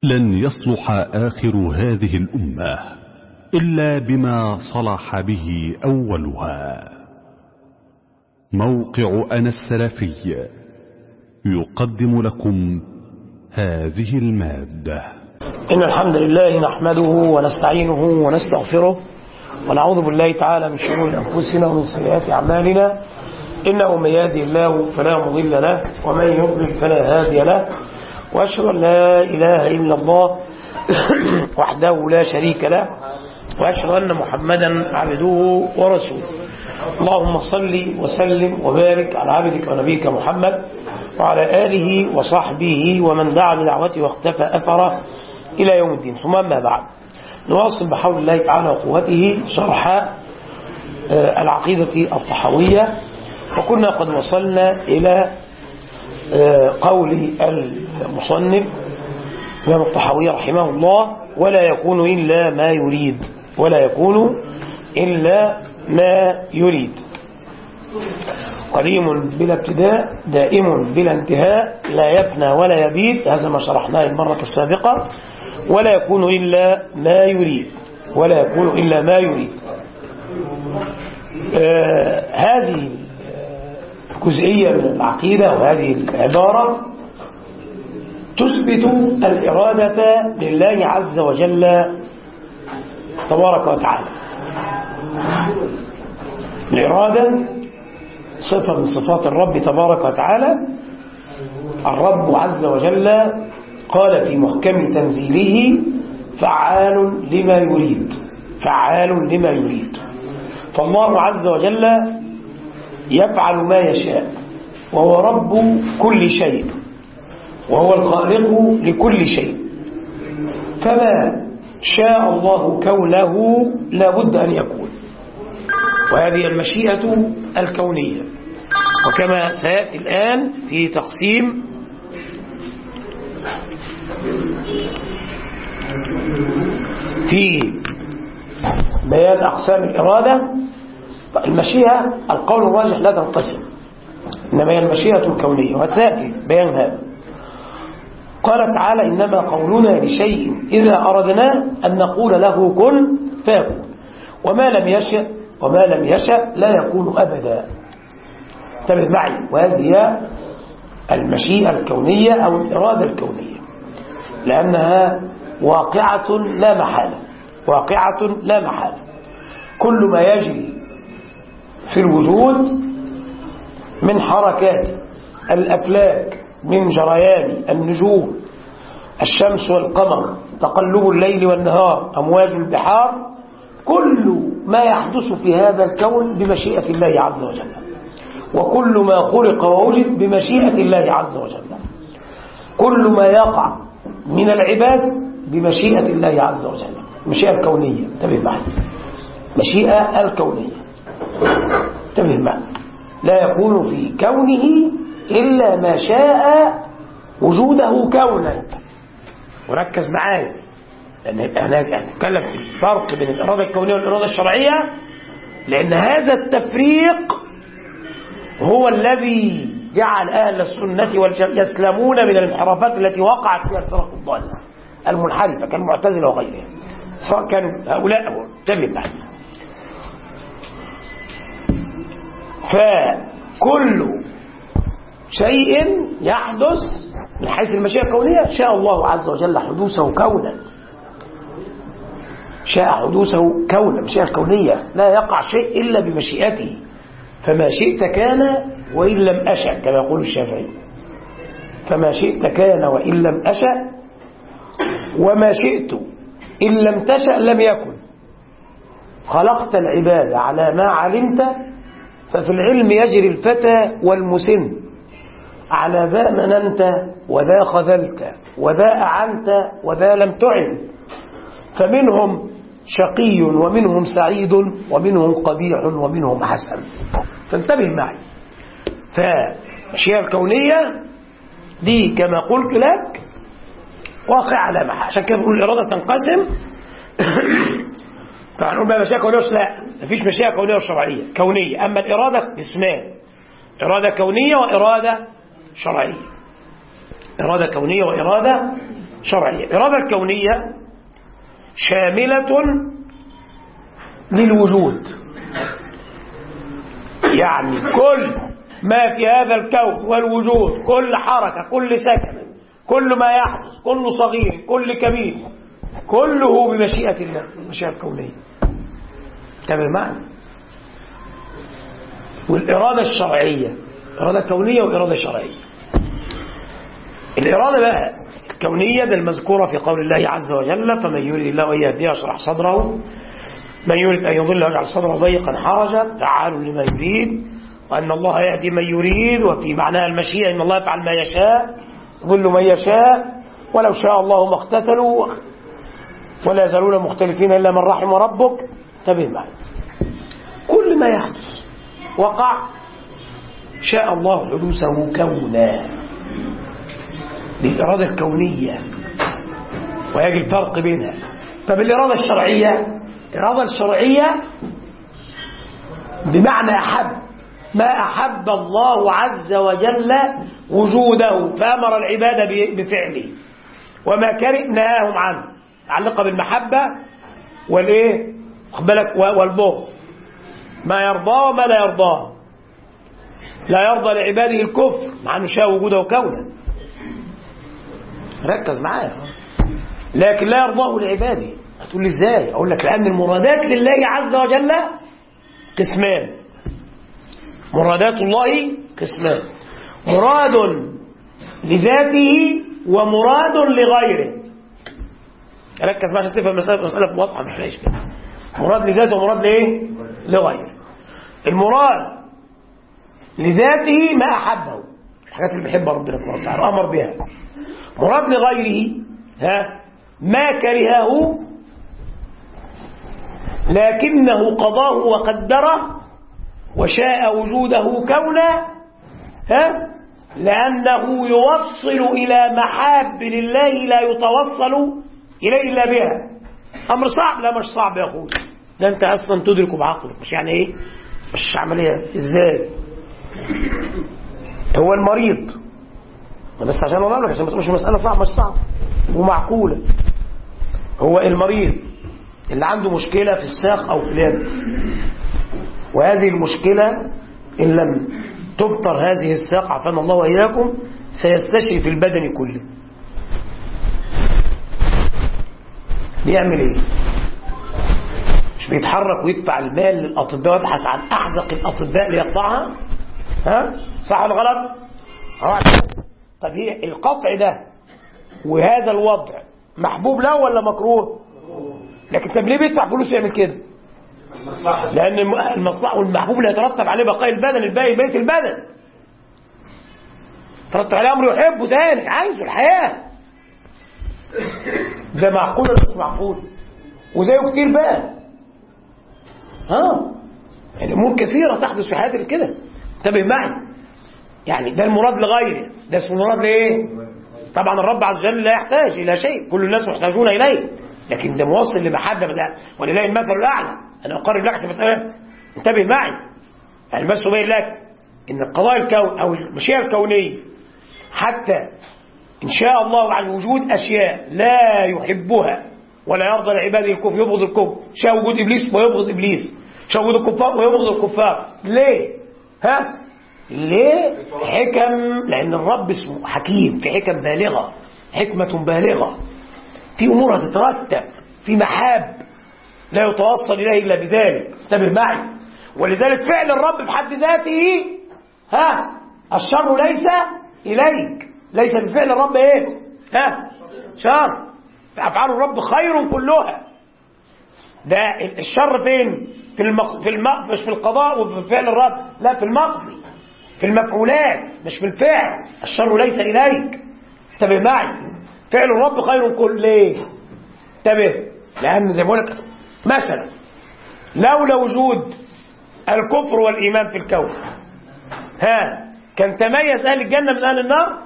لن يصلح آخر هذه الأمة إلا بما صلح به أولها. موقع أنا السلفي يقدم لكم هذه المادة. إن الحمد لله نحمده ونستعينه ونستغفره ونعوذ بالله تعالى من شرور أنفسنا ومن سيئات أعمالنا. إنه من يهدي الله فلا مضل له ومن يضلل فلا هادي له، وأشهد أن لا إله إلا الله وحده لا شريك له، وأشهد أن محمدا عبده ورسوله. اللهم صل وسلم وبارك على عبدك ونبيك محمد وعلى آله وصحبه ومن دعا بدعوته واختفى أثره إلى يوم الدين. ثم أما بعد، نواصل بحول الله تعالى وقوته شرح العقيدة الطحاوية، وكنا قد وصلنا إلى قول المصنف الإمام الطحاوي رحمه الله: ولا يكون إلا ما يريد، ولا يكون إلا ما يريد. قديم بلا ابتداء، دائم بلا انتهاء، لا يفنى ولا يبيد، هذا ما شرحناه المرة السابقة. ولا يكون إلا ما يريد، ولا يكون إلا ما يريد. هذه جزئية من العقيدة، وهذه العبارة تثبت الإرادة لله عز وجل تبارك وتعالى. الإرادة صفة من صفات الرب تبارك وتعالى. الرب عز وجل قال في محكم تنزيله: فعال لما يريد، فعال لما يريد. فالله عز وجل يفعل ما يشاء، وهو رب كل شيء، وهو الخالق لكل شيء. فما شاء الله كونه لا بد أن يكون، وهذه المشيئة الكونية. وكما سيأتي الآن في تقسيم في بيان أقسام الإرادة، المشيئة القول الراجح لا تنقسم، إنما هي المشيئة الكونية، وسيأتي بيان هذا. قال تعالى: إنما قولنا لشيء إذا أردنا أن نقول له كن فيكون، وما لم يشأ لا يكون أبدا. انتبه معي، وهذه هي المشيئة الكونية أو الإرادة الكونية، لأنها واقعة لا محالة، واقعة لا محالة. كل ما يجري في الوجود من حركات الأفلاك، من جريان النجوم، الشمس والقمر، تقلب الليل والنهار، أمواج البحار، كل ما يحدث في هذا الكون بمشيئة الله عز وجل، وكل ما خلق ووجد بمشيئة الله عز وجل. كل ما يقع من العباد بمشيئة الله عز وجل، المشيئة الكونية. انتبه معي، مشيئة الكونية، انتبه معي. لا يكون في كونه إلا ما شاء وجوده كونا. وركز معايا، لأن احنا نتكلم في الفرق بين الإرادة الكونية والإرادة الشرعية، لأن هذا التفريق هو الذي جعل أهل السنة والجماعة يسلمون من الانحرافات التي وقعت فيها الفرق الضالة المنحرفة كالمعتزلة وغيرها، سواء كانوا هؤلاء أو انتبه معي. فكل شيء يحدث من حيث المشيئة الكونية شاء الله عز وجل حدوثه كونا، شاء حدوثه كونا، مشيئة كونية، لا يقع شيء إلا بمشيئته. فما شئت كان وإن لم أشأ، كما يقول الشافعي. فما شئت كان وإن لم أشأ، وما شئت إن لم تشأ لم يكن. خلقت العباد على ما علمت، ففي العلم يجري الفتى والمسن، على ذا مننت وذا خذلت وذا أعنت وذا لم تعن، فمنهم شقي ومنهم سعيد ومنهم قبيح ومنهم حسن. فانتبه معي، فالأشياء الكونية دي كما قلت لك واقع على محا، عشان كده بنقول الإرادة تنقسم. طبعا نقول بقى مشيئة كونية، لا، مفيش مشيئة كونية وشرعية. كونية، أما الإرادة قسمان: إرادة كونية وإرادة شرعية. إرادة كونية وإرادة شرعية. الإرادة الكونية شاملة للوجود، يعني كل ما في هذا الكون والوجود، كل حركة، كل سكن، كل ما يحدث، كل صغير، كل كبير، كله بمشيئة الله، المشيئة الكونية. تمام معنا؟ والإرادة الشرعية، إرادة كونية وإرادة شرعية. الإرادة بقى الكونية ده المذكورة في قول الله عز وجل: فمن يريد الله أن يهديه يشرح صدره، من يريد أن يضله يجعل صدره ضيقا حرجا، فعال لما يريد، وأن الله يهدي من يريد. وفي معناها المشيئة إن الله يفعل ما يشاء، يضل من يشاء، ولو شاء الله ما اقتتلوا ولا يزالون مختلفين إلا من رحم ربك. انتبه معي، كل ما يحدث وقع شاء الله حدوثه كونا بالإرادة الكونية، ويجب الفرق بينها. طب الإرادة الشرعية، الإرادة الشرعية بمعنى أحب، ما أحب الله عز وجل وجوده فأمر العباد بفعله، وما كره نهاهم عنه، متعلقة بالمحبة والإيه والبغض، ما يرضاه وما لا يرضاه. لا يرضى لعباده الكفر مع أنه شاء وجوده كونا، ركز معايا، لكن لا يرضاه لعباده. هتقول لي ازاي؟ اقول لك لان المرادات لله عز وجل قسمان، مرادات الله قسمان: مراد لذاته ومراد لغيره. ركز معايا عشان تفهم مسألة واضحة، مش لاقيش كده. مراد لذاته ومراد لايه؟ لغيره. المراد لذاته ما احبه، الحاجات اللي بيحبها ربنا سبحانه وتعالى امر بها. مراد لغيره ما كرهه لكنه قضاه وقدره وشاء وجوده كونا، لأنه يوصل إلى محاب لله لا يتوصل إليه إلا بها. أمر صعب؟ لا مش صعب يا أخوي، ده أنت أصلا تدركه بعقلك، مش يعني إيه، مش عملية. إزاي؟ هو المريض، بس عشان أقول لك عشان ما تقولش مسألة صعبة، مش صعبة ومعقولة. هو المريض اللي عنده مشكلة في الساق أو في اليد، وهذه المشكلة إن لم تبطر هذه الساق عافانا الله وإياكم سيستشري في البدن كله. بيعمل إيه؟ مش بيتحرك ويدفع المال للأطباء ويبحث عن أحزق الأطباء ليقطعها؟ صح ولا غلط؟ طب هي القطع ده وهذا الوضع محبوب له ولا مكروه؟ لكن طب ليه بيدفع فلوس يعمل كده؟ لأن المصلحة والمحبوب اللي يترتب عليه بقاء البدن، الباقي بيت البدن ترتب عليه أمر يحبه تاني، عايزه الحياة. ده معقول ولا مش معقول؟ وزيه كتير بقى، يعني أمور كثيرة تحدث في حياتك كده. انتبه معي، يعني ده المراد لغيره، ده اسمه مراد لإيه؟ طبعا الرب عز وجل لا يحتاج إلى شيء، كل الناس محتاجون إليه، لكن ده موصل لمحبة ولله المثل الأعلى. أنا أقرب لك عشان انتبه معي، يعني بس أبين لك إن قضاء الكون أو المشيئة الكونية حتى إن شاء الله عن وجود أشياء لا يحبها ولا يرضى لعباده الكفر، يبغض الكفر، شاء وجود إبليس ويبغض إبليس، شاء وجود الكفار ويبغض الكفار. ليه؟ ليه؟ حكم، لأن الرب اسمه حكيم، في حكم بالغة، حكمة بالغة، في أمور هتترتب، في محاب لا يتوصل إليه إلا بذلك. انتبه معي، ولذلك فعل الرب بحد ذاته الشر ليس إليك، ليس بفعل الرب إيه؟ شر، فأفعال الرب خير كلها. ده الشر فين؟ مش في القضاء وفي فعل الرب، لا، في المقصد، في المفعولات، مش في الفعل. الشر ليس إليك، انتبه معي، فعل الرب خير كل. ليه؟ انتبه، لأن زي ما بقول لك مثلا لولا وجود الكفر والإيمان في الكون كان تميز أهل الجنة من أهل النار؟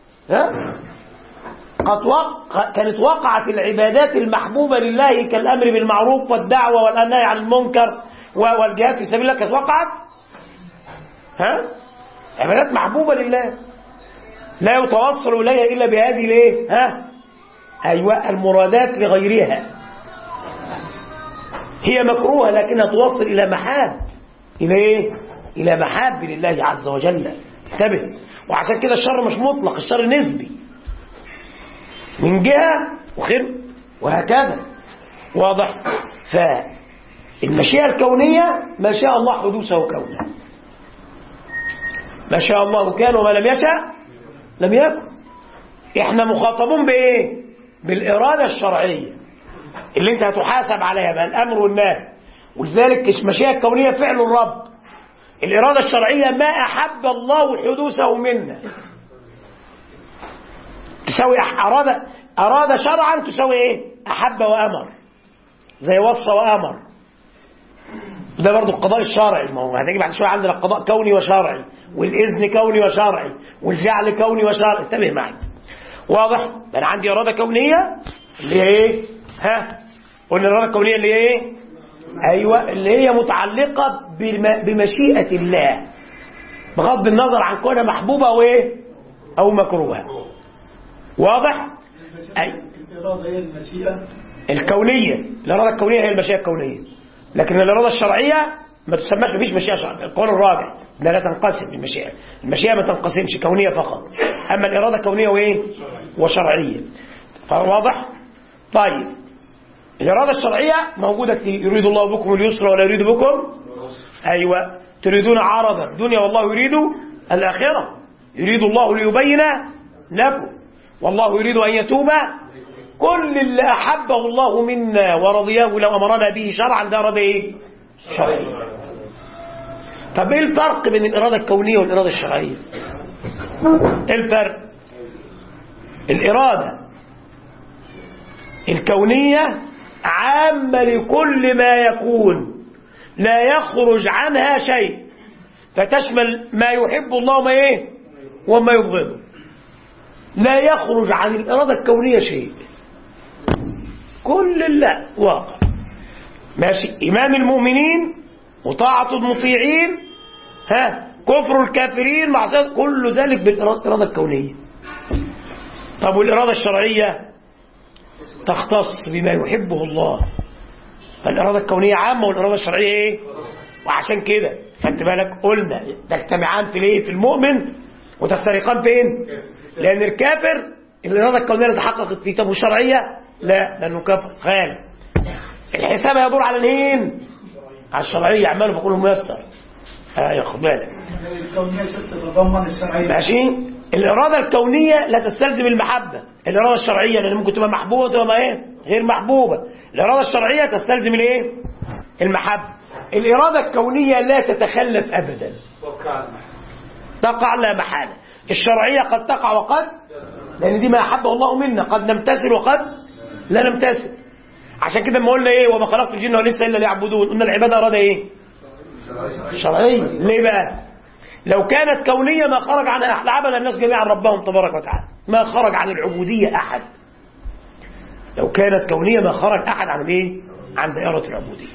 كانت وقعت العبادات المحبوبة لله كالأمر بالمعروف والدعوة والنهي عن المنكر والجهاد في سبيل الله، كانت وقعت عبادات محبوبة لله لا يتوصل إليها إلا بهذه الايه؟ أيوة المرادات لغيرها، هي مكروهة لكنها توصل إلى محاب، إلى إيه؟ إلى محاب لله عز وجل. انتبه. وعشان كده الشر مش مطلق، الشر نسبي من جهة وخير وهكذا. واضح؟ فالمشيئة الكونية ما شاء الله حدوثه كونه، ما شاء الله كان وما لم يشاء لم يكن. احنا مخاطبون بايه؟ بالإرادة الشرعية اللي انت هتحاسب عليها بقى الأمر والنهي. ولذلك المشيئة الكونية فعل الرب، الإرادة الشرعية ما أحب الله حدوثه منا، تساوي أراد شرعا تساوي ايه؟ أحب وأمر، زي وصى وأمر. ده برضو القضاء الشرعي، ما هو هتيجي بعد شوية عندنا القضاء كوني وشرعي، والإذن كوني وشرعي، والجعل كوني وشرعي. انتبه معي. واضح؟ أنا عندي إرادة كونية اللي هي إيه؟ قلنا الإرادة الكونية اللي هي إيه؟ أيوة اللي هي متعلقة بمشيئة الله بغض النظر عن كونها محبوبة أو إيه؟ أو مكروهة. واضح؟ أي الإرادة هي المشيئة الكونية، الإرادة الكونية هي المشيئة الكونية، لكن الإرادة الشرعية ما تسمىش، مفيش مشيئة شرعية. القول الراجع لا تنقسم المشيئة، المشيئة ما تنقسمش كونية فقط، أما الإرادة كونية وإيه؟ وشرعية. فواضح؟ طيب الإرادة الشرعية موجودة كتير، يريد الله بكم اليسر ولا يريد بكم أيوة تريدون عرض الدنيا والله يريد الآخرة، يريد الله ليبين لكم والله يريد أن يتوب. كل اللي أحبه الله منا ورضيه لو أمرنا به شرعا ده إرادة إيه؟ شرعية. طب إيه الفرق بين الإرادة الكونية والإرادة الشرعية؟ إيه الفرق؟ الإرادة الكونية عامة لكل ما يكون، لا يخرج عنها شيء، فتشمل ما يحب الله وما إيه؟ وما يبغضه. لا يخرج عن الإرادة الكونية شيء، كل لا واقع ماشي. إيمان المؤمنين وطاعة المطيعين، كفر الكافرين، معصية، كل ذلك بالإرادة الكونية. طب والإرادة الشرعية تختص بما يحبه الله، فالإرادة الكونية عامة والإرادة الشرعية إيه؟ وعشان كده خدت بالك قلنا تجتمعان في الايه؟ في المؤمن، وتفترقان فين؟ لأن الكافر الإرادة الكونية اللي تحققت في كتابه الشرعية لا، لأنه كافر خال. الحساب يدور على مين؟ على الشرعية، أعماله فكله ميسر. ياخد بالك. الكونية تتضمن الشرعية ماشي. الإرادة الكونية لا تستلزم المحبة، الإرادة الشرعية لأن ممكن تبقى محبوبة وتبقى إيه؟ غير محبوبة. الإرادة الشرعية تستلزم الإيه؟ المحبة. الإرادة الكونية لا تتخلف أبدا، تقع لا محالة. الشرعية قد تقع وقد، لأن دي ما أحبه الله منا، قد نمتثل وقد لا نمتثل. عشان كده ما قلنا إيه؟ وما خلقت الجن والإنس إلا ليعبدون، قلنا العبادة أرادة إيه؟ شرعية. ليه بقى؟ لو كانت كونية ما خرج عنها أحد، عبد الناس جميعا ربهم تبارك وتعالى، ما خرج عن العبودية أحد. لو كانت كونية ما خرج أحد عن إيه؟ عن دائرة العبودية.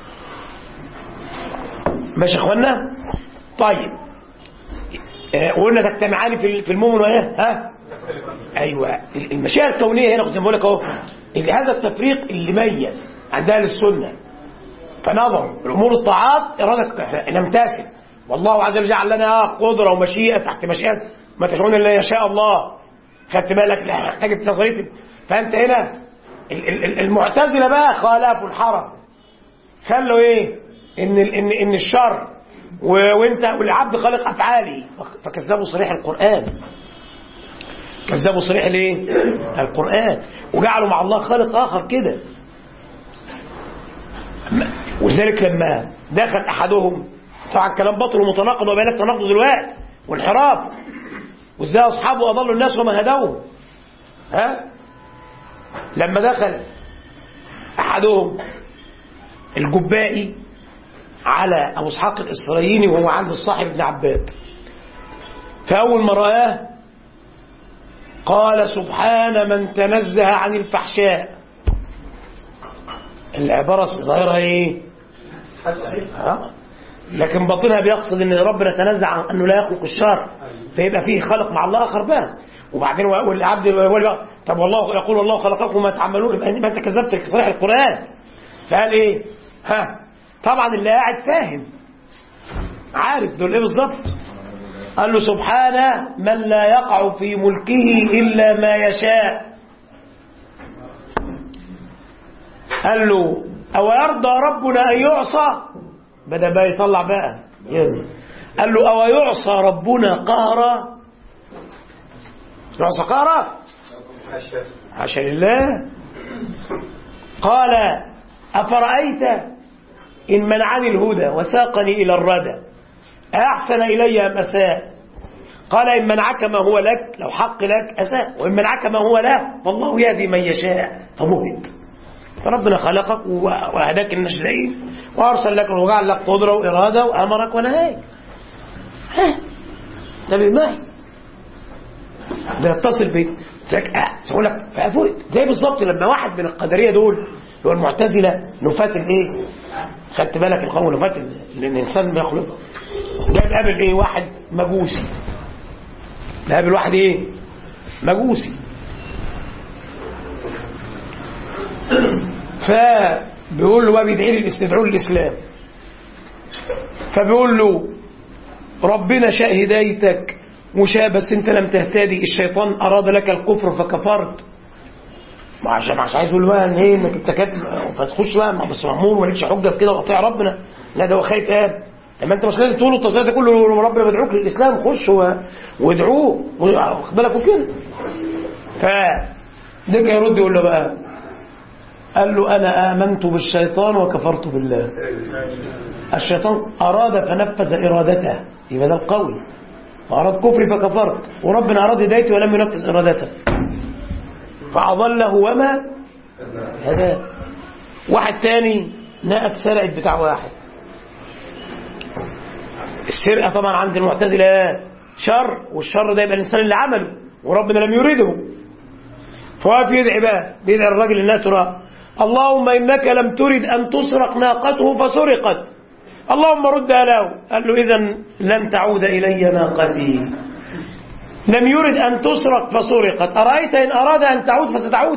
ماشي يا إخوانا؟ طيب قلنا تجتمعان في المؤمن وإيه؟ أيوة. المشيئة الكونية هنا كنت بقول لك أهو، هذا التفريق اللي ميز عند أهل السنة، فنظر الأمور الطاعات إرادة نمتثل، والله عز وجل جعل لنا قدرة ومشيئة تحت مشيئة ما تشعرون إلا يشاء الله. خدت بالك؟ لا محتاج نظرية. فأنت هنا المعتزلة بقى خالفوا الحرم، خلوا إيه؟ إن الشر وانت والعبد خالق افعالي، فكذبوا صريح القرآن، كذبوا صريح الايه؟ القرآن، وجعلوا مع الله خالق اخر كده. ولذلك لما دخل احدهم، طبعا كلام باطل ومتناقض وبيانات تناقض دلوقتي وانحراف، وازاي اصحابه اضلوا الناس وما هدوهم. لما دخل احدهم الجبائي على أبو إسحاق الإسرائيلي وهو عند الصاحب ابن عباد، فأول ما رآه قال سبحان من تنزه عن الفحشاء. العبارة ظاهرها إيه؟ لكن باطنها بيقصد أن ربنا تنزه عن أنه لا يخلق الشر، فيبقى فيه خلق مع الله آخر بقى. وبعدين والعبد يقول طب والله يقول والله خلقكم وما تعملون، يبقى انت كذبت تصريح القرآن. فقال ايه؟ طبعا اللي قاعد فاهم عارف دول ايه بالظبط. قال له سبحانه من لا يقع في ملكه إلا ما يشاء. قال له أو يرضى ربنا أن يعصى، بدأ بقى يطلع بقى يعني. قال له أو يعصى ربنا قهرا، يعصى قهرا حاشا لله. قال أفرأيت إن منعني الهدى وساقني إلى الردى أحسن إلي أم أساء؟ قال إن منعك ما هو لك لو حق لك أساء، وإن منعك ما هو له فالله يهدي من يشاء فمهد. فربنا خلقك وهداك النشدين وأرسل لك وجعل لك قدرة وإرادة وأمرك ونهاك. ده بالمعنى ده يتصل بيك تقول لك فأفوت زي بالظبط لما واحد من القدرية دول اللي هو المعتزلة نفاة الايه، خدت بالك القوم نفاة الإنسان بيخلقه، جاء قابل ايه واحد مجوسي، قابل واحد ايه مجوسي، فبيقول له بيدعي لي استدعوا للإسلام، فبيقول له ربنا شاء هدايتك وشاء بس انت لم تهتدي، الشيطان أراد لك الكفر فكفرت. عشان عايز يقول بقى ان ايه انك انت فتخش بقى بس مأمور ومالكش حجه في كده وقطيع ربنا، لا ده هو خايف قال لما انت مش لازم تقول التصريح ده كله ربنا بدعوك للاسلام خش وادعوه واخد بالك وكده. فده كان يرد يقول له بقى قال له انا امنت بالشيطان وكفرت بالله. الشيطان اراد فنفذ ارادته، يبقى ده القول، فاراد كفري فكفرت، وربنا اراد هدايتي ولم ينفذ ارادته فأضله وما هذا. واحد تاني نقب سرقت بتاع واحد، السرقة طبعا عند المعتزلة شر، والشر ده يبقى الإنسان اللي عمله وربنا لم يريده. فواقف يدعي بقى، بيدعي الراجل الناس ترى اللهم إنك لم ترد أن تسرق ناقته فسرقت، اللهم ردها له. قال له إذن لن تعود إلي ناقتي، لم يرد أن تسرق فسرقت، أرأيت إن أراد أن تعود فستعود.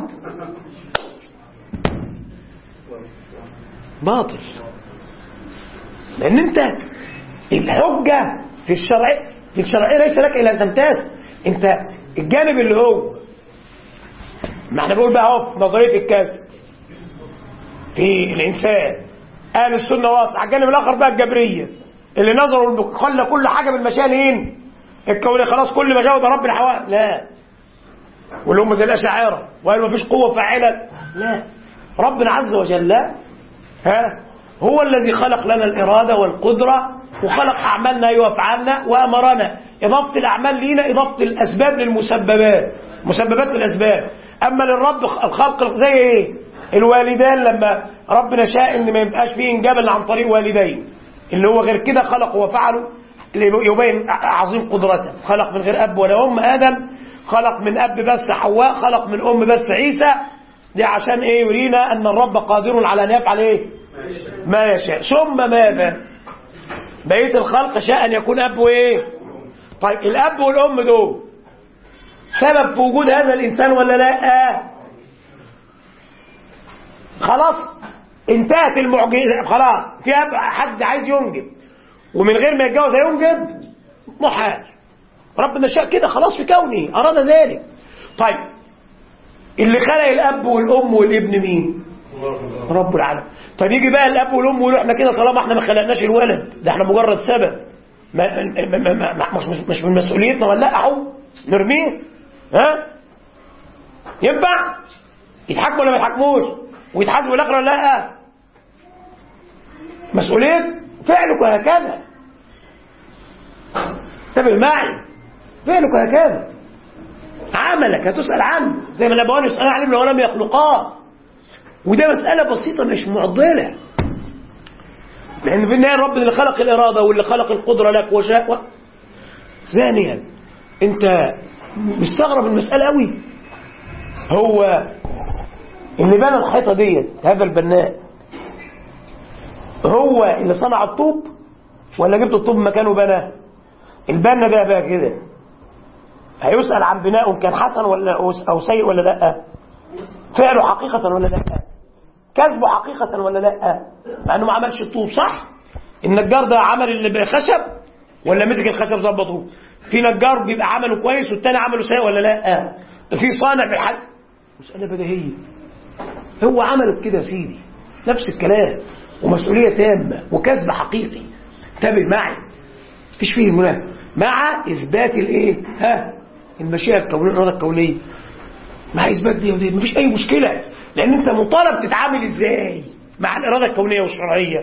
باطل، لأن أنت الحجة في الشرع ليس لك إلا أن تمتاز. أنت الجانب اللي هو ما احنا بقول بقى اهو نظرية الكسب في الإنسان، أهل السنة واسع. الجانب الآخر بقى الجبرية اللي نظروا خلى كل حاجة بالمشانين الكونية خلاص كل ما جاوب رب الحوائج، لا. واللي هم زي الأشاعرة وقالوا ما فيش قوة فاعلة، لا. ربنا عز وجل هو الذي خلق لنا الإرادة والقدرة وخلق أعمالنا وأفعالنا وأمرنا إضافة الأعمال لينا إضافة الأسباب للمسببات، مسببات الأسباب. أما للرب الخلق زي إيه؟ الوالدان لما ربنا شاء إن ما يبقاش فيه إنجاب عن طريق والدين، اللي هو غير كده خلقوا وفعلوا اللي يبين عظيم قدرته. خلق من غير أب ولا أم آدم، خلق من أب بس حواء، خلق من أم بس عيسى. دي عشان إيه؟ يرينا أن الرب قادر على أن يفعل إيه؟ ما يشاء. ثم ماذا؟ بقية الخلق شاء أن يكون أب وإيه؟ طيب الأب والأم دول سبب في وجود هذا الإنسان ولا لا؟ خلاص انتهت المعجزة. خلاص في حد عايز ينجب ومن غير ما يتجوز هينجب، محال. ربنا شاء كده خلاص في كونه، أراد ذلك. طيب اللي خلق الأب والأم والابن مين؟ رب العالمين. طيب يجي بقى الأب والأم يقولوا احنا كده طالما احنا ما خلقناش الولد ده احنا مجرد سبب، مش من مسؤوليتنا ولا اهو نرميه. ينفع يتحكموا ولا ما يتحكموش؟ ويتحاسبوا الاخره ولا لا؟ مسؤوليه فعلك هكذا. انتبه معي، فعلك هكذا، عملك هتسأل عنه زي ما الابوان يسألون عن ابنهم ولم يخلقاه. وده مسألة بسيطة مش معضلة، لأن في النهاية رب اللي خلق الإرادة واللي خلق القدرة لك وشاء. ثانيا أنت مستغرب المسألة قوي، هو اللي بنى الحيطة ديت هذا البناء هو اللي صنع الطوب ولا جبت الطوب مكانه بنى؟ البنا ده بقى كده هيسأل عن بناء كان حسن ولا أو سيء ولا لا؟ فعله حقيقة ولا لا؟ كسبه حقيقة ولا لا؟ مع انه ما عملش الطوب، صح؟ النجار ده عمل اللي بخشب ولا مسك الخشب ظبطه؟ في نجار بيبقى عمله كويس والتاني عمله سيء ولا لا؟ في صانع بالحد، مسألة بديهية. هو عمله كده يا سيدي، نفس الكلام، ومسؤولية تامة وكسب حقيقي. انتبه معي، مفيش فيه المنافق مع إثبات الايه؟ المشيئة الكونية، الإرادة الكونية، مع إثبات دي ودي مفيش أي مشكلة، لأن أنت مطالب تتعامل إزاي مع الإرادة الكونية والشرعية؟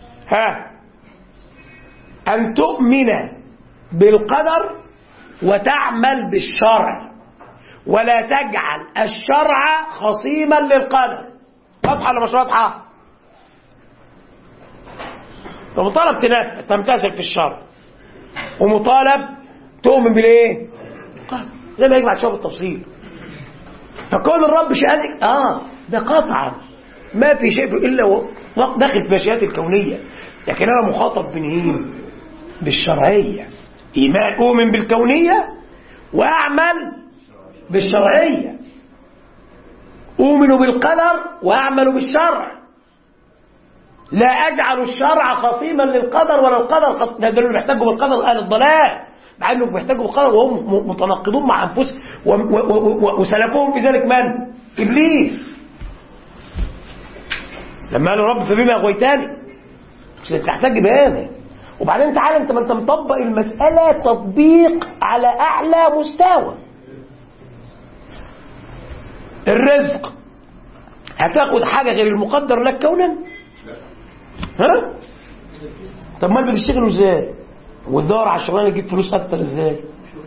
أن تؤمن بالقدر وتعمل بالشرع، ولا تجعل الشرع خصيما للقدر. واضحة ولا مش واضحة؟ فمطالب تمتثل في الشرع، ومطالب تؤمن بالايه؟ زي ما يجمع شوف التفصيل. فكون الرب شأنك ده قطعا ما في شيء الا داخل في المشيئات الكونيه، لكن انا مخاطب بنهيم بالشرعيه. ايمان اؤمن بالكونيه واعمل بالشرعيه، اؤمن بالقدر واعمل بالشرع، لا اجعل الشرع خصيما للقدر ولا القدر ده اللي بيحتاجوا بالقدر اهل الضلال، مع انهم بيحتاجوا بالقدر وهم متناقضون مع انفسهم وسلفوهم في ذلك من؟ ابليس. لما قالوا رب فبما اغويتني، مش تحتاج بهذا. وبعدين تعالى انت ما انت مطبق المساله تطبيق على اعلى مستوى. الرزق هتاخد حاجه غير المقدر لك كونا؟ طب ما بتشتغلوا ازاي؟ وتدور على الشغلانه تجيب فلوس اكتر ازاي؟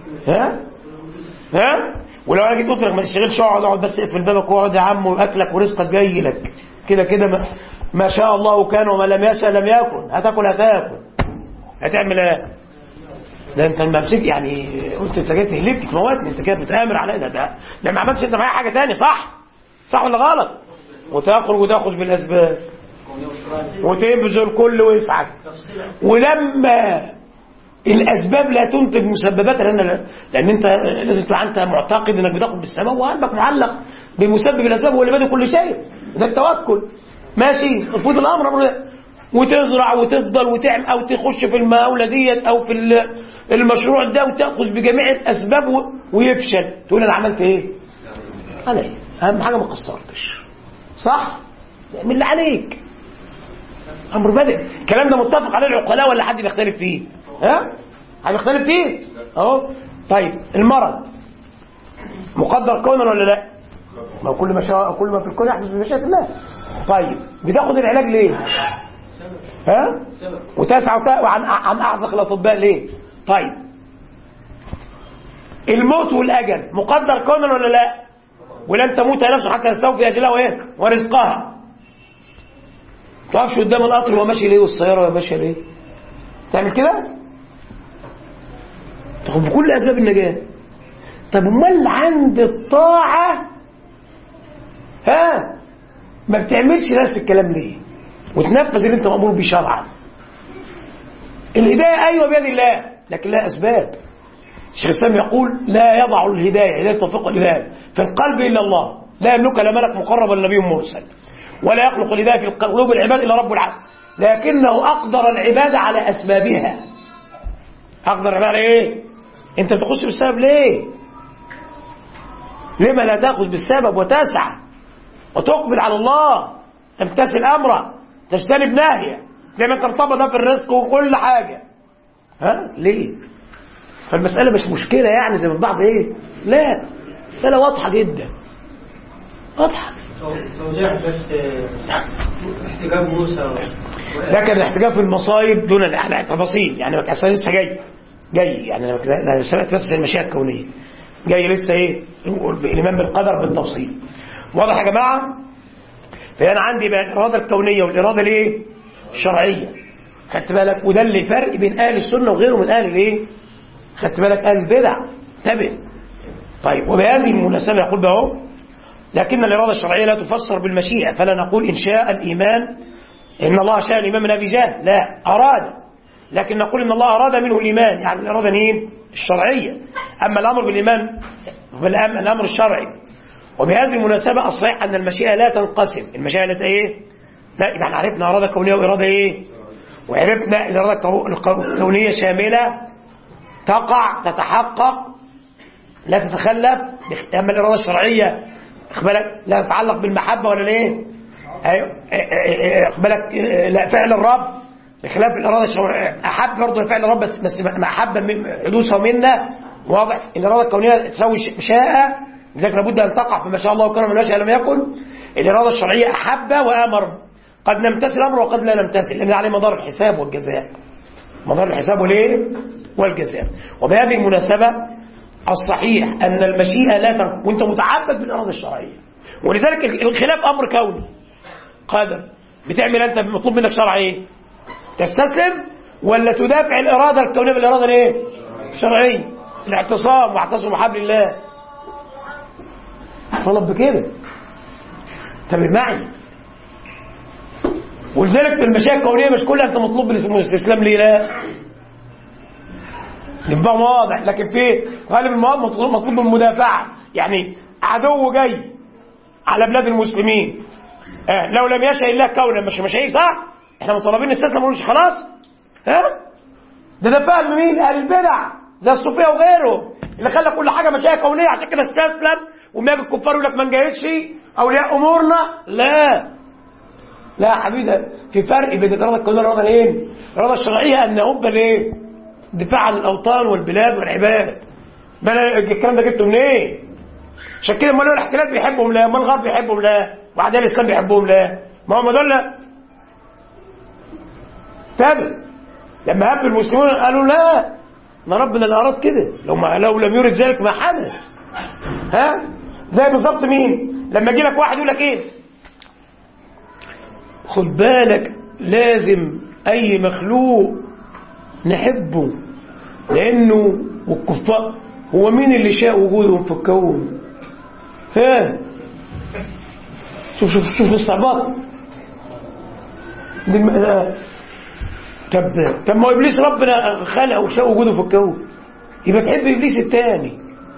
ولو انا جيت قلت لك ما تشتغلش، اقعد بس اقفل بابك واقعد يا عم، واكلك ورزقك جاي لك كده كده، ما شاء الله كان وما لم يشاء لم يكن، هتاكل هتعمل ايه؟ ده انت الممسك يعني قلت انت جاي تهلكني تموتني، انت كده بتامر على ده ما عملتش انت معايا حاجه ثانيه، صح ولا غلط؟ وتاخذ بالاسباب وتبذل كل وسعك، ولما الاسباب لا تنتج مسببات، لان انت لازم تبقى انت معتقد انك بتاخد بالسبب وقلبك معلق بمسبب الاسباب هو اللي بادئ كل شيء، ده التوكل. ماشي، تفوت الامر وتزرع وتفضل وتعمل او تخش في المقاوله ديت او في المشروع ده وتاخذ بجميع الاسباب ويفشل، تقول انا عملت ايه؟ علي اهم حاجه ما قصرتش، صح؟ من اللي عليك امر بدء. الكلام ده متفق عليه العقلاء ولا حد بيختلف فيه؟ حد بيختلف فيه اهو. طيب المرض مقدر كونا ولا لا؟ ما كل ما في الكون يحدث بمشيئة الله. طيب بتاخد العلاج ليه؟ وتسعى عن اعزق الاطباء ليه؟ طيب الموت والاجل مقدر كونا ولا لا؟ ولن تموت نفسه حتى تستوفي اجلها ورزقها. ما تقفش قدام القطر وهو ماشي ليه والسياره وهي ماشيه ليه؟ تعمل كده؟ تاخد بكل اسباب النجاه. طب امال عند الطاعه ما بتعملش نفس الكلام ليه؟ وتنفذ اللي انت مأمور به شرعا. الهدايه ايوه بيد الله، لكن لها اسباب. الشيخ الاسلام يقول لا يضع الهدايه التوفيق والالهام في القلب الا الله، لا يملك لا ملك مقرب ولا نبي مرسل، ولا يخلق الهدايه في قلوب العباد الا رب العالمين، لكنه اقدر العباد على اسبابها. اقدر العباد ايه؟ انت بتخش بالسبب ليه؟ لما لا تاخذ بالسبب وتسعى وتقبل على الله، تمتثل امره، تجتنب ناهيه، زي ما انت ارتبط في الرزق وكل حاجه. ليه؟ فالمساله مش مشكله يعني زي ما البعض لا، مساله واضحه جدا، واضحه. توضيح بس احتجاب موسى لكن الاحتجاب في المصايب دون التفاصيل، يعني اصلا لسه جاي يعني انا سمعت بس المشيئه الكونيه جاي لسه الايمان بالقدر بالتفصيل. واضح يا جماعه؟ فانا عندي بقى الاراده الكونيه والاراده الشرعيه، خدت بالك؟ وده اللي فرق بين اهل السنه وغيره من اهل خدت بالك؟ اهل البدع. انتبه. طيب وبهذه المناسبه يقول بقى لكن الاراده الشرعيه لا تفسر بالمشيئه، فلا نقول ان شاء الايمان ان الله شاء الايمان من ابي جهل، لا، اراد لكن نقول إن الله أراد منه الإيمان، يعني الإرادة مين؟ الشرعية. أما الأمر بالإيمان الأمر الشرعي. وبهذه المناسبة الصحيح أن المشيئة لا تنقسم. المشيئة لا إيه؟ لا، يبقى احنا عرفنا إرادة كونية وإرادة إيه؟ وعرفنا الإرادة الكونية شاملة تقع تتحقق لا تتخلف. أما الإرادة الشرعية لا تتعلق بالمحبة ولا ليه؟ بالك لا، فعل الرب بخلاف الإرادة الشرعية. أحب برضه فعل الرب بس محبة حدوثها منا واضح. الإرادة الكونية تساوي شاء، لذلك لابد أن تقع فما شاء الله وكان وما شاء لم يكن. الإرادة الشرعية أحب وأمر، قد نمتثل الأمر وقد لا نمتثل، لأن عليه مدار الحساب والجزاء، مدار الحساب والجزاء. وبهذه المناسبة الصحيح أن المشيئة لا تنقسم وأنت متعبد بالإرادة الشرعية. ولذلك الخلاف أمر كوني قادر. بتعمل أنت مطلوب منك شرع إيه؟ تستسلم ولا تدافع الإرادة الكونية بالإرادة الإيه؟ الشرعية. الاعتصام واعتصموا بحبل الله، طلب بكده. تمام معي؟ ولذلك المشاكل الكونية مش كلها أنت مطلوب بالاستسلام ليه، لا يبقى واضح. لكن في غالب المواد مطلوب بالمدافعة، يعني عدو جاي على بلاد المسلمين لو لم يشاء الله كونا مش هي صح؟ احنا مطالبين نستسلم ونقولش خلاص؟ ده فهم مين؟ اهل البدع زي الصوفيه وغيره اللي خلى كل حاجه مشاية كونيه عشان كده استسلم. وما يجي الكفار يقول لك ما نجاهدش اولياء امورنا. لا يا حبيبي، في فرق بين الاراده الكونيه والاراده الايه؟ الاراده الشرعيه ان نقبل الايه؟ دفاع عن الاوطان والبلاد والعباد. ما الكلام ده جبته منين؟ إيه؟ عشان كده امال الاحتلال بيحبهم لا، امال الغرب بيحبهم لا، واعداء الاسلام بيحبهم لا. ما هم دول تابع. لما هب المسلمون قالوا لا، ما ربنا اللي اراد كده، لو لم يرد ذلك ما حدث. زي بالظبط مين؟ لما يجي لك واحد يقول لك ايه؟ خد بالك لازم اي مخلوق نحبه لانه والكفار هو مين اللي شاء وجودهم في الكون؟ شوف الاستعباط. طب ما ابليس ربنا خلقه وشاء وجوده في الكون، يبقى تحب ابليس الثاني.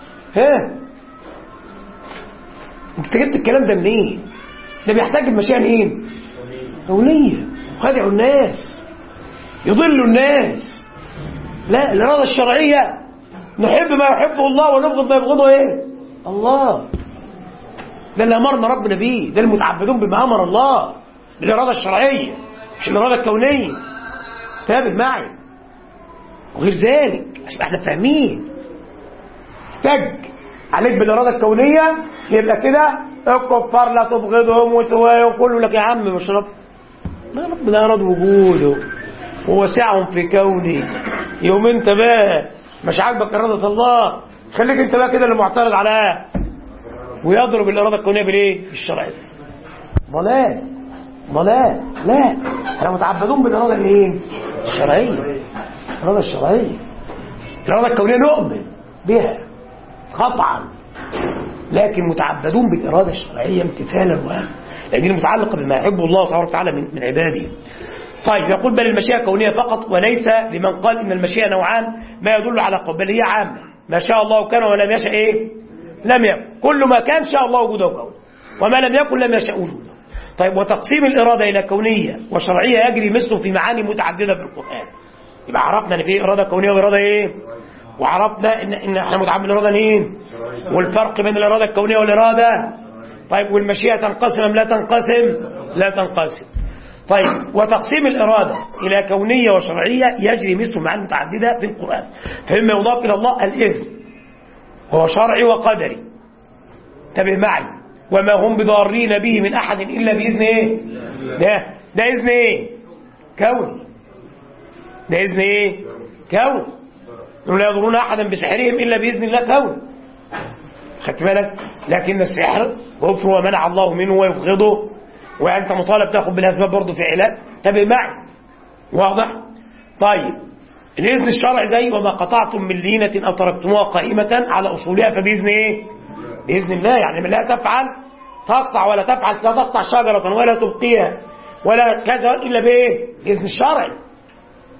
انت جبت الكلام ده منين؟ ده بيحتاج المشيئة ايه؟ كونية. خدعوا الناس، يضلوا الناس. لا، الإرادة الشرعية نحب ما يحبه الله ونبغض ما يبغضه ايه؟ الله. ده اللي امرنا ربنا بيه، ده المتعبدون بما امر الله، الإرادة الشرعية مش الإرادة الكونية. تابع معي. وغير ذلك عشان احنا فاهمين تج عليك بالإرادة الكونية يبقى كده الكفار لا تبغضهم وكله لك يا عم مش ربنا أراد وجوده ووسعهم في كونه. يوم انت بقى مش عاجبك إرادة الله خليك انت بقى كده اللي معترض عليها ويضرب الإرادة الكونية بالايه؟ الشرعية. ضلال. لا، احنا متعبدون بالإرادة الايه؟ الشرعية. الإرادة الشرعية. الإرادة الكونية نؤمن بها قطعا، لكن متعبدون بالإرادة الشرعية امتثالا لأن دي متعلقة بما يحبه الله تبارك وتعالى من عباده. طيب يقول بل المشيئة كونية فقط وليس لمن قال إن المشيئة نوعان ما يدل على بل هي عامة. ما شاء الله كان ولم يشاء ايه؟ لم يكن. كل ما كان شاء الله وجوده وكونه، وما لم يكن لم يشاء وجوده. طيب وتقسيم الإرادة إلى كونية وشرعية يجري مثله في معاني متعددة في القرآن. يبقى عرفنا ان في إرادة كونية وإرادة ايه؟ وعرفنا ان احنا متعبدين الإرادة مين؟ والفرق بين الإرادة الكونية والإرادة. طيب والمشيئة تنقسم أم لا تنقسم؟ لا تنقسم. طيب وتقسيم الإرادة إلى كونية وشرعية يجري مثل معاني متعددة في القرآن. فمما يضاف إلى الله الإذن هو شرعي وقدري. تابع معي. وما هم بضارين به من أحد إلا بإذن إيه؟ ده إذن إيه؟ كوني. ده إذن إيه؟ كوني. لا يضرون أحدا بسحرهم إلا بإذن الله كوني. خدت بالك؟ لكن السحر كفر ومنع الله منه ويبغضه، وأنت مطالب تأخذ بالأسباب برضه في علاج. تابع معي. واضح؟ طيب الإذن الشرعي زي وما قطعتم من لينة أو تركتموها قائمة على أصولها فبإذن إيه؟ بإذن الله. يعني لا تفعل تقطع ولا تفعل لا تقطع شجرة ولا تبقيها ولا كذا إلا بإيه؟ بإذن الشرعي.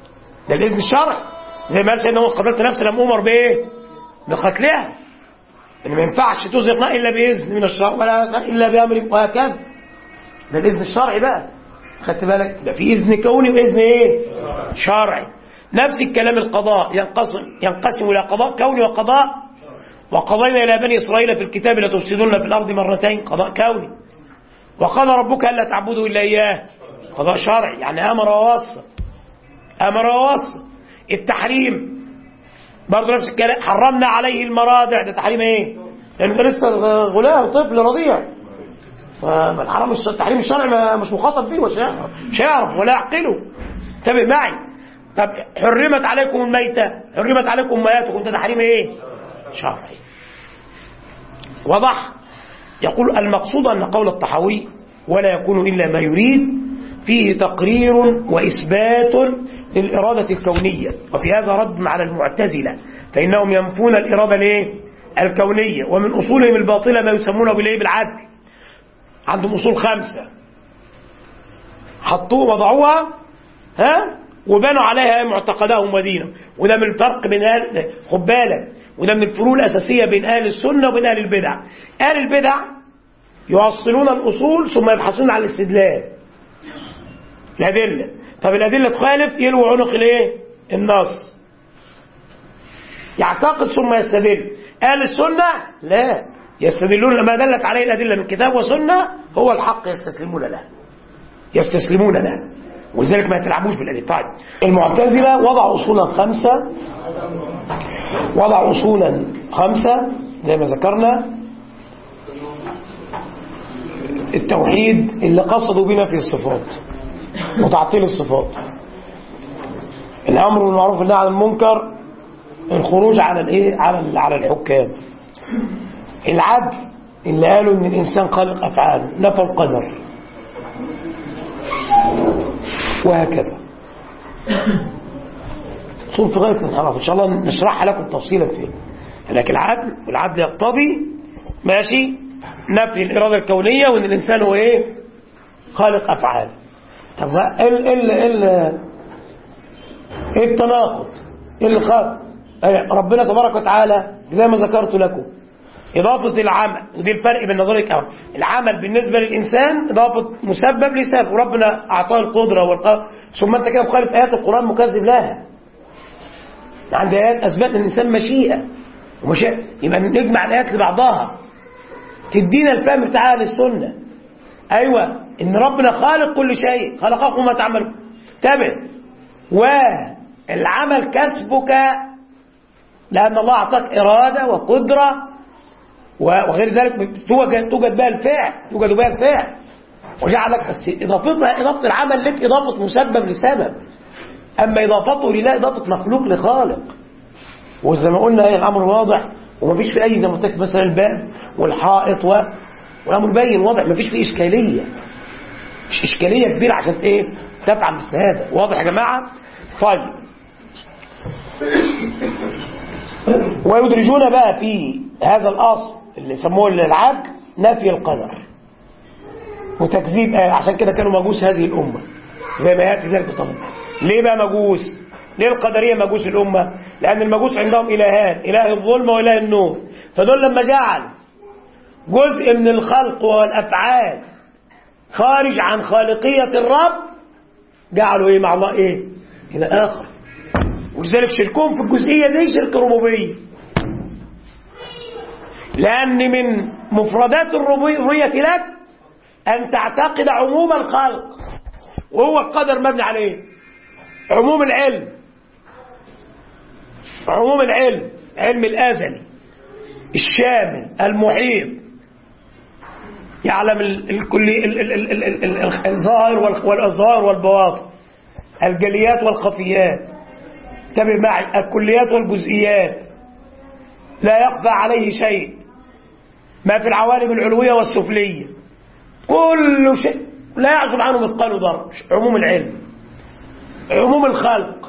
ده الإذن الشرعي، زي ما قال سيدنا عمر قتلت نفسا لم أمر بإيه؟ بقتلها، إن ما ينفعش تزهق إلا بإذن من الشرع ولا إلا بأمر، وهكذا. ده الإذن الشرعي بقى، خدت بالك؟ ده في إذن كوني وإذن إيه؟ شرعي. نفس الكلام القضاء ينقسم إلى قضاء كوني وقضاء، وقضينا إلى بني إسرائيل في الكتاب لتفسدون في الأرض مرتين، قضاء كوني. وقال ربك ألا تعبدوا إلا إياه، قضاء شرعي، يعني أمر ووصى. أمر ووصى. التحريم برضه نفس الكلام، حرمنا عليه المراضع، ده تحريم إيه؟ لأنه ده لسه غلام طفل رضيع، فالحرام التحريم الشرعي مش مخاطب فيه، مش هيعرف ولا يعقله. انتبه معي. طب حرمت عليكم الميتة، حرمت عليكم أمهاتكم، ده تحريم إيه؟ شرعي. وضح. يقول المقصود أن قول الطحاوي ولا يكون إلا ما يريد فيه تقرير وإثبات للإرادة الكونية، وفي هذا رد على المعتزلة فإنهم ينفون الإرادة الكونية، ومن أصولهم الباطلة ما يسمونه بالعدل. عندهم أصول 5 حطوه وضعوها وبنوا عليها معتقدهم ودينهم، وده من الفرق بين خد بالك، وده من الفروق الأساسية بين أهل السنة وبين أهل البدع. أهل البدع يوصلون الأصول ثم يبحثون عن الاستدلال، الأدلة. طب الأدلة تخالف يلوي عنق النص، يعتقد ثم يستدل. أهل السنة لا، يستدلون ما دلت عليه الأدلة من كتاب وسنة هو الحق، يستسلمون له، ولذلك ما يتلعبوش بالأدلة. طيب المعتزلة وضعوا أصولا خمسة زي ما ذكرنا. التوحيد اللي قصدوا بنا في الصفات وتعطيل الصفات، الأمر بالمعروف والنهي عن المنكر، الخروج على الحكام، العدل اللي قالوا ان الانسان خالق افعاله، نفى القدر، وهكذا. صور في غايه الانحراف، ان شاء الله نشرحها لكم تفصيلا فيه. لكن والعدل يقتضي ماشي نفي الاراده الكونيه، وان الانسان هو ايه؟ خالق افعاله. طب ايه التناقض؟ ايه اللي خالق؟ ربنا تبارك وتعالى زي ما ذكرت لكم إضافة العمل، ودي الفرق بين نظرية الأول. العمل بالنسبة للإنسان إضافة مسبب لسبب، وربنا أعطاه القدرة والقدر، ثم أنت كده مخالف آيات القرآن مكذب لها. عند آيات أثبت للإنسان مشيئة يبقى نجمع الآيات لبعضها تدينا الفهم بتاع أهل السنة. أيوة، إن ربنا خالق كل شيء، خلقكم ما تعملون. تابع. والعمل كسبك لأن الله أعطاك إرادة وقدرة وغير ذلك، توجد بها الفعل، وجعلك بس إضافة العمل لك إضافة مسبب لسبب، أما إضافته لله إضافة مخلوق لخالق. وزي ما قلنا الأمر واضح، ومفيش في أي زي ما قلت لك مثلا الباب والحائط والأمر باين واضح، مفيش فيه إشكالية، مش إشكالية كبيرة عشان إيه تفعل مثل هذا. واضح يا جماعة؟ طيب، ويدرجون بقى في هذا الأصل اللي سموه العدل نفي القدر وتكذيب عشان كده كانوا مجوس هذه الأمة زي ما يأتي ذلك طبعا. ليه بقى مجوس؟ ليه القدرية مجوس الأمة؟ لأن المجوس عندهم إلهان، إله الظلم وإله النور. فدول لما جعل جزء من الخلق والأفعال خارج عن خالقية الرب جعلوا إيه مع الله؟ إيه؟ إلى آخر. ولذلك شركهم في الجزئية دي شرك ربوبية، لأن من مفردات الربوبية لك أن تعتقد عموم الخلق، وهو القدر مبني عليه عموم العلم، علم الأزلي الشامل المحيط، يعلم الظاهر والبواطن، الجليات والخفيات، تابع معي، الكليات والجزئيات، لا يخفى عليه شيء، ما في العوالم العلوية والسفلية، كل شيء لا يعزب عنه مثقال ذرة. عموم العلم، عموم الخلق،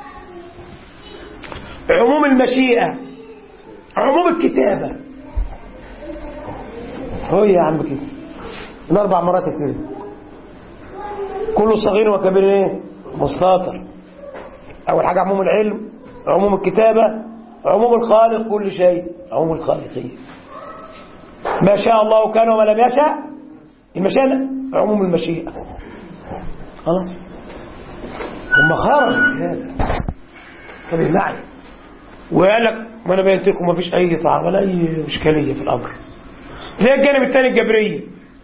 عموم المشيئة، عموم الكتابة. هو يا عم كده من 4 مرات كده، كل صغير وكبير ايه؟ مستطر. أول حاجة عموم العلم، عموم الكتابة، عموم الخالق كل شيء، عموم الخالقية. ما شاء الله كان وما لم يشاء، المشيئة عموم المشيئة. خلاص هم خرجوا في هذا. انتبه معي. وقال لك ما انا بينت لكم ما فيش اي طعام ولا اي اشكاليه في الامر. زي الجانب الثاني الجبريه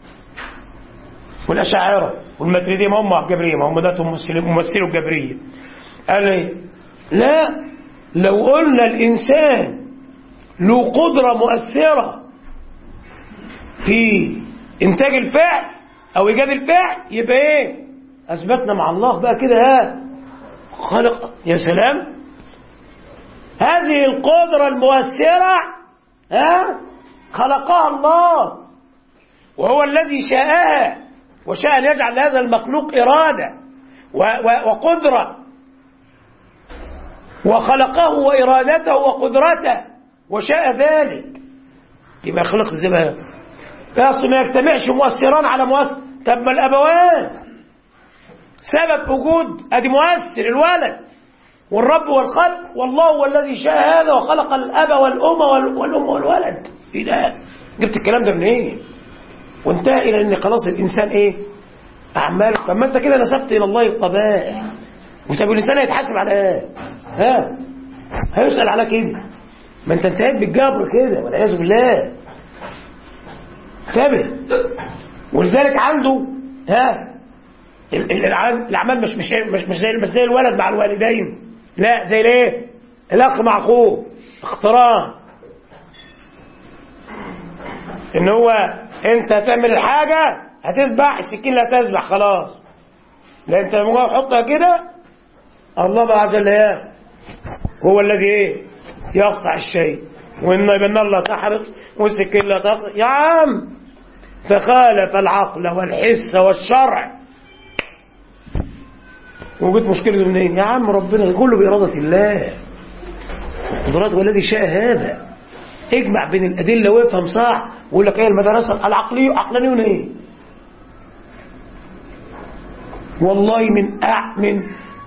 والاشاعره والماتريديه، ما هم الجبريه، ما هم ذاتهم ممثلوا الجبريه. قال لي لا، لو قلنا الانسان له قدره مؤثره في انتاج الفعل او ايجاد الفعل، يبقى ايه؟ اثبتنا مع الله بقى كده. ها خلق، يا سلام، هذه القدرة المؤثرة خلقها الله، وهو الذي شاءها، وشاء أن يجعل هذا المخلوق إرادة وقدرة، وخلقه وإرادته وقدرته وشاء ذلك. يبقى خلق الزمان أصل ما يجتمعش مؤثران على مؤثر. طب ما الأبوان سبب وجود، أدي مؤثر الولد والرب والخلق، والله هو الذي شاء هذا وخلق الأب والأم والأم والولد. إيه ده؟ جبت الكلام ده منين؟ إيه؟ وانتهى إلى أن خلاص الإنسان إيه؟ أعمال. طب ما أنت كده نسبت إلى الله القبائح. وطب الإنسان هيتحاسب على إيه؟ هيسأل على كده. ما أنت انتهيت بالجبر كده والعياذ بالله. انتبه. ولذلك عنده الأعمال مش زي الولد مع الوالدين، لا، زي الايه؟ الاخ مع اخوه، اقتران. ان هو انت هتعمل الحاجه، هتذبح السكين، لا تذبح خلاص، لا، انت لما تحطها كده الله بقى عز وجل هو الذي ايه؟ يقطع الشيء، وان يبن الله تحرق والسكين لا تقطع. يا عم فخالف العقل والحس والشرع، وجدت مشكلة منين؟ يا عم ربنا كله بإرادة الله، قدراته والذي شاء هذا. اجمع بين الأدلة وافهم صح. ويقول لك ايه المدرسة العقلية عقلانيون ايه؟ والله من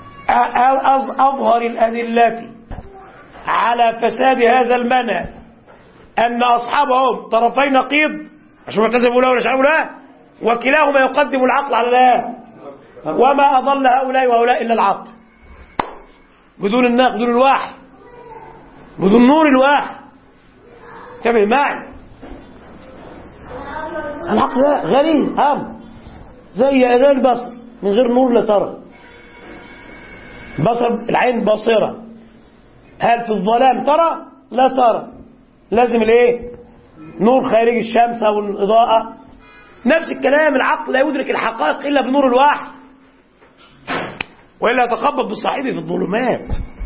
أظهر الأدلة على فساد هذا المنهج أن أصحابهم طرفي نقيض، عشان معتزلة ولا شعب لا، وكلاهما يقدم العقل على الله، وما أضل هؤلاء وهؤلاء إلا العقل، بدون الناق، بدون الوحي، بدون نور الوحي. انتبه معي. العقل غريب زي أذان البصر، من غير نور لا ترى. بصر العين باصرة، هل في الظلام ترى؟ لا ترى، لازم الايه؟ نور خارج الشمس أو الإضاءة. نفس الكلام العقل لا يدرك الحقائق إلا بنور الوحي، وإلا يتخبط بصاحبه في الظلمات.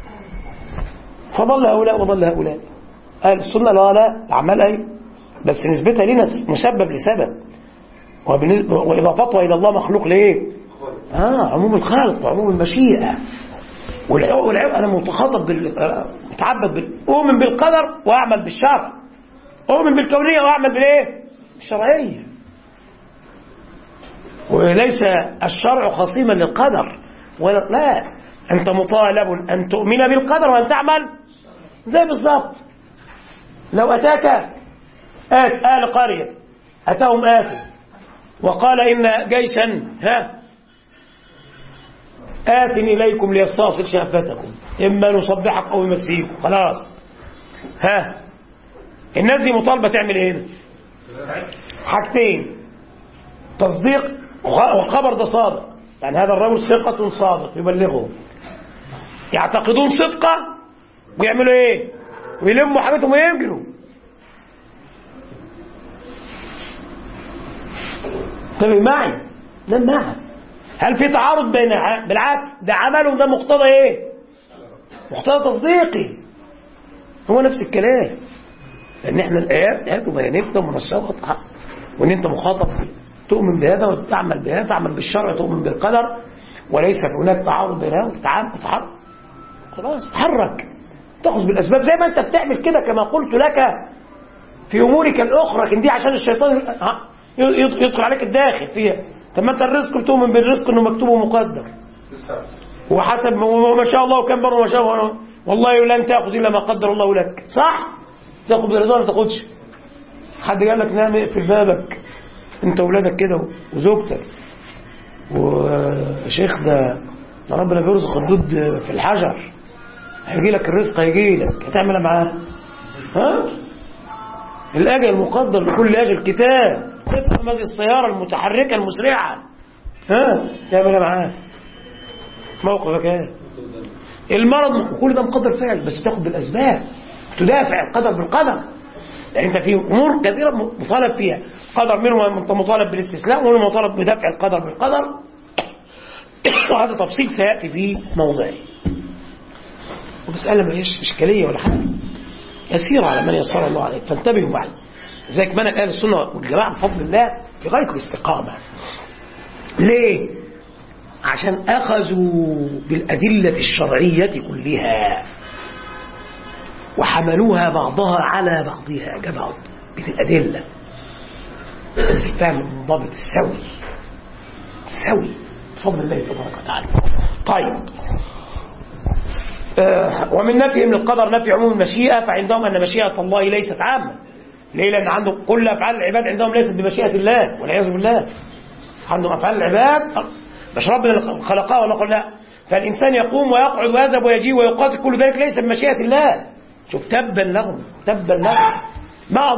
فضل هؤلاء وضل هؤلاء. أهل السنة لا الأعمال أي، بس نسبتها لنا مسبب لسبب، وإضافتها إلى الله مخلوق ليه؟ عموم الخالق وعموم المشيئة. أنا متخاطب متعبد أؤمن بالقدر وأعمل بالشرع، أؤمن بالكونية وأعمل بالإيه؟ بالشرعية. وليس الشرع خصيما للقدر، لا، أنت مطالب أن تؤمن بالقدر وأن تعمل زي بالضبط. لو أتاك آل قرية، أتاهم وقال إن جيشا آت إليكم ليستأصل شهفتكم، إما نصبحك أو يمسيكم. خلاص الناس دي مطالبة تعمل إيه؟ حاجتين: تصديق، وخبر ده صادق، يعني هذا الرجل ثقة صادق يبلغه، يعتقدون صدقة ويعملوا ايه؟ ويلموا حاجتهم ويمجروا. طيب معي ده معي. هل في تعارض بينها؟ بالعكس، ده عملهم ده مقتضى ايه؟ مقتضى تصديقي. هو نفس الكلام، لان احنا الايات وبيانتنا منسقه، وان انت مخاطب تؤمن بهذا وتعمل بهذا، تعمل بالشرع، تؤمن بالقدر، وليس هناك تعارض بينها. وتتحرك خلاص، تحرك، تأخذ بالأسباب زي ما أنت بتعمل كده، كما قلت لك في أمورك الأخرى، لكن دي عشان الشيطان يدخل عليك الداخل فيها. طب ما أنت الرزق تؤمن بالرزق إنه مكتوب ومقدر، وحسب ما شاء الله وكم بر ما شاء الله، والله لن تأخذ إلا ما قدر الله لك. صح؟ تأخذ برضا ما تاخدش. حد قال لك نعم اقفل بابك انت وولادك كده وزوجتك وشيخ ده ربنا بيرزق الضد في الحجر، هيجي لك الرزق، هيجي لك، هتعمل معاه؟ ها؟ الأجل مقدر لكل أجل كتاب، تفهم هذه السيارة المتحركة المسرعة، ها؟ تعمل معاه؟ موقفك ايه؟ المرض كل ده مقدر فعل، بس تاخد بالأسباب، تدافع القدر بالقدر. يعني انت في امور كثيره مطالب فيها، قدر منهم انت مطالب بالاستسلام ومنهم مطالب بدفع القدر بالقدر، وهذا تفصيل سياتي في موضعه. ومساله ما هيش اشكاليه ولا حاجه، يسيره على من يسر الله عليه، فانتبهوا معي. زي منهج اهل السنه والجماعه بفضل الله في غايه الاستقامه. ليه؟ عشان اخذوا بالادله الشرعيه كلها وحملوها بعضها على بعضها، جمعوا بالأدلة، الفهم المنضبط السوي بفضل الله تبارك وتعالى. طيب، ومن نفي من القدر نفي عموم المشيئة، فعندهم أن مشيئة الله ليست عامة. ليه؟ لأن عندهم كل أفعال العباد عندهم ليست بمشيئة الله والعياذ بالله. عندهم أفعال العباد مش ربنا خلقها ولا قل لا، فالإنسان يقوم ويقعد ويذهب ويجي ويقاتل، كل ذلك ليس بمشيئة الله. شوف، تبا لهم ما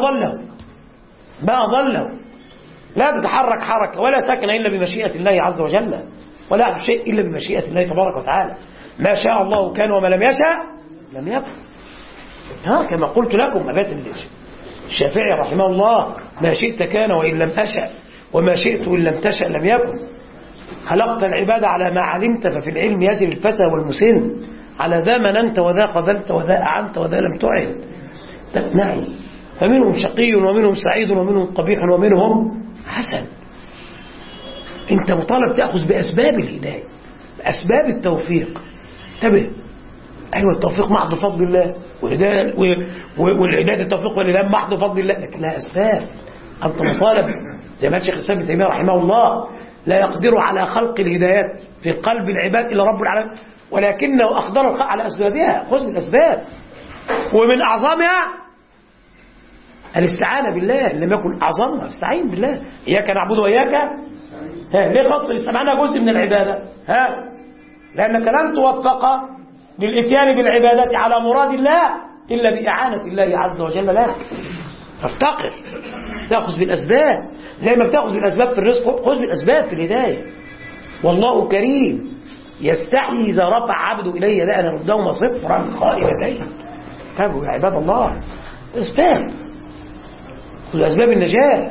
أضلهم لا تتحرك حركة ولا سكن إلا بمشيئة الله عز وجل، ولا أحد شيء إلا بمشيئة الله تبارك وتعالى. ما شاء الله كان وما لم يشاء لم يكن. كما قلت لكم أبات الشافعي رحمه الله: ما شئت كان وإن لم أشأ، وما شئت إن لم تشأ لم يكن. خلقت العباد على ما علمت، ففي العلم يجري الفتى والمسن، على ذا مننت وذا خذلت وذا أعنت وذا لم تعن. نعم، فمنهم شقي ومنهم سعيد ومنهم قبيح ومنهم حسن. انت مطالب تأخذ بأسباب الهداية، بأسباب التوفيق. انتبه، أيوة التوفيق محض فضل الله، والهداية التوفيق والإلهام محض فضل الله، لكن لها أسباب. أنت مطالب زي ما الشيخ الإسلام ابن تيمية رحمه الله: لا يقدر على خلق الهدايات في قلب العباد إلا رب العالمين، ولكنه أقدر الخلق على أسبابها. خذ بالأسباب، ومن أعظمها الاستعانة بالله. لم يكن أعظمها استعين بالله، إياك نعبد وإياك. ليه خاص الاستعانة جزء من العبادة؟ لأنك لن توفق للإتيان بالعبادات على مراد الله إلا بإعانة الله عز وجل لك. فافتقر، تأخذ بالأسباب زي ما بتأخذ بالأسباب في الرزق، خذ بالأسباب في الهداية. والله كريم يستحي إذا رفع عبده إليه لا أن يردهما صفرا خائبتين. تابعوا يا عباد الله أسباب، خذ أسباب النجاة،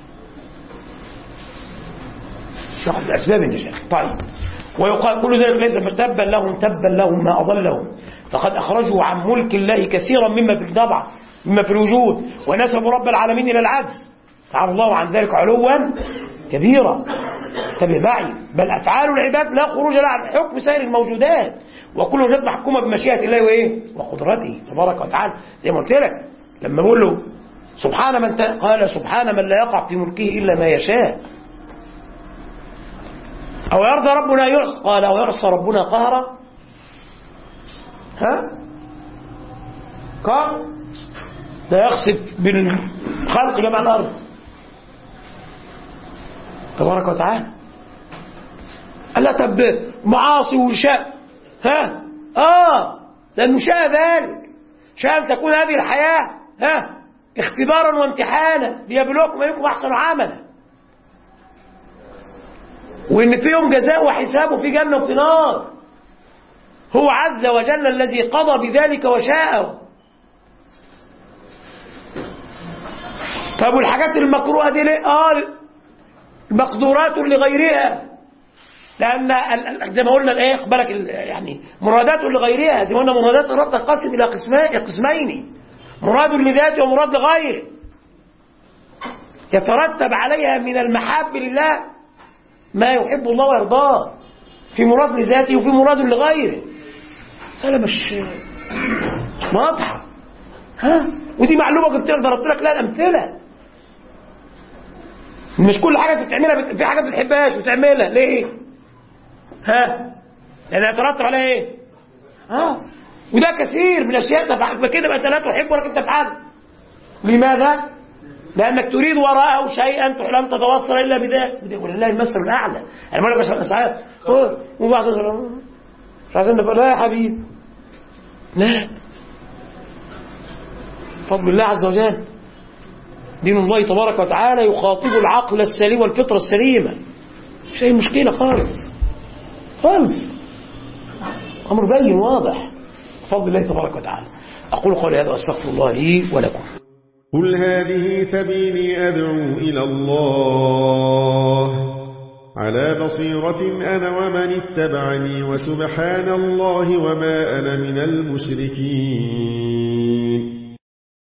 ناخذ أسباب النجاة. طيب، ويقال كل ذلك ليس تبا لهم ما أضلهم، فقد أخرجوا عن ملك الله كثيرا مما في الضبع مما في الوجود، ونسبوا رب العالمين إلى العجز، تعالى الله عن ذلك علوا كبيرا. انتبه معي، بل أفعال العباد لا خروج لها عن حكم سائر الموجودات، وكل موجود محكومة بمشيئة الله وإيه؟ وقدرته تبارك وتعالى. زي ما قلت لك لما بقول له سبحان من قال سبحان من لا يقع في ملكه إلا ما يشاء. أو يرضى ربنا يعصى، قال أو يعصى ربنا قهرا. قال لا يخسف بالخلق جمع الأرض تبارك وتعالى. ألا تب معاصي وشاء، لأنه شاء ذلك، شاء أن تكون هذه الحياة اختبارا وامتحانا ليبلوكم أيكم أحسن عملا، وإن في يوم جزاء وحساب وفي جنة وفي نار. هو عز وجل الذي قضى بذلك وشاءه. طب والحاجات المكروهة دي ليه؟ مقدورات لغيرها، لأن زي ما قلنا الايه بالك يعني مرادات لغيرها، زي ما قلنا مرادات الرب تنقسم إلى قسمين: مراد لذاته ومراد لغيره، يترتب عليها من المحاب لله ما يحب الله ويرضاه، في مراد لذاته وفي مراد لغيره. مسألة مش واضحة. ودي معلومة كنت ضربت لك لها الأمثلة. مش كل حاجة بتعملها في حاجات بتحبهاش وتعملها ليه؟ لأن يترتب عليه إيه؟ وده كثير من الأشياء تفعل كده بقى أنت لا تحب ولكن تفعل. لماذا؟ لأنك تريد وراءه شيئا لم تتوصل إلا بذلك. ولله المثل الأعلى. أنا بقول لك ساعات وبعض مش عايزين نبقى لا يا حبيبي، لا، فضل الله عز وجل. دين الله تبارك وتعالى يخاطب العقل السليم والفطرة السليمة، مش أي مشكلة خالص خالص، أمر بين واضح بفضل الله تبارك وتعالى. أقول قولي هذا وأستغفر الله لي ولكم. قل هذه سبيلي أدعو إلى الله على بصيرة أنا ومن اتبعني وسبحان الله وما أنا من المشركين.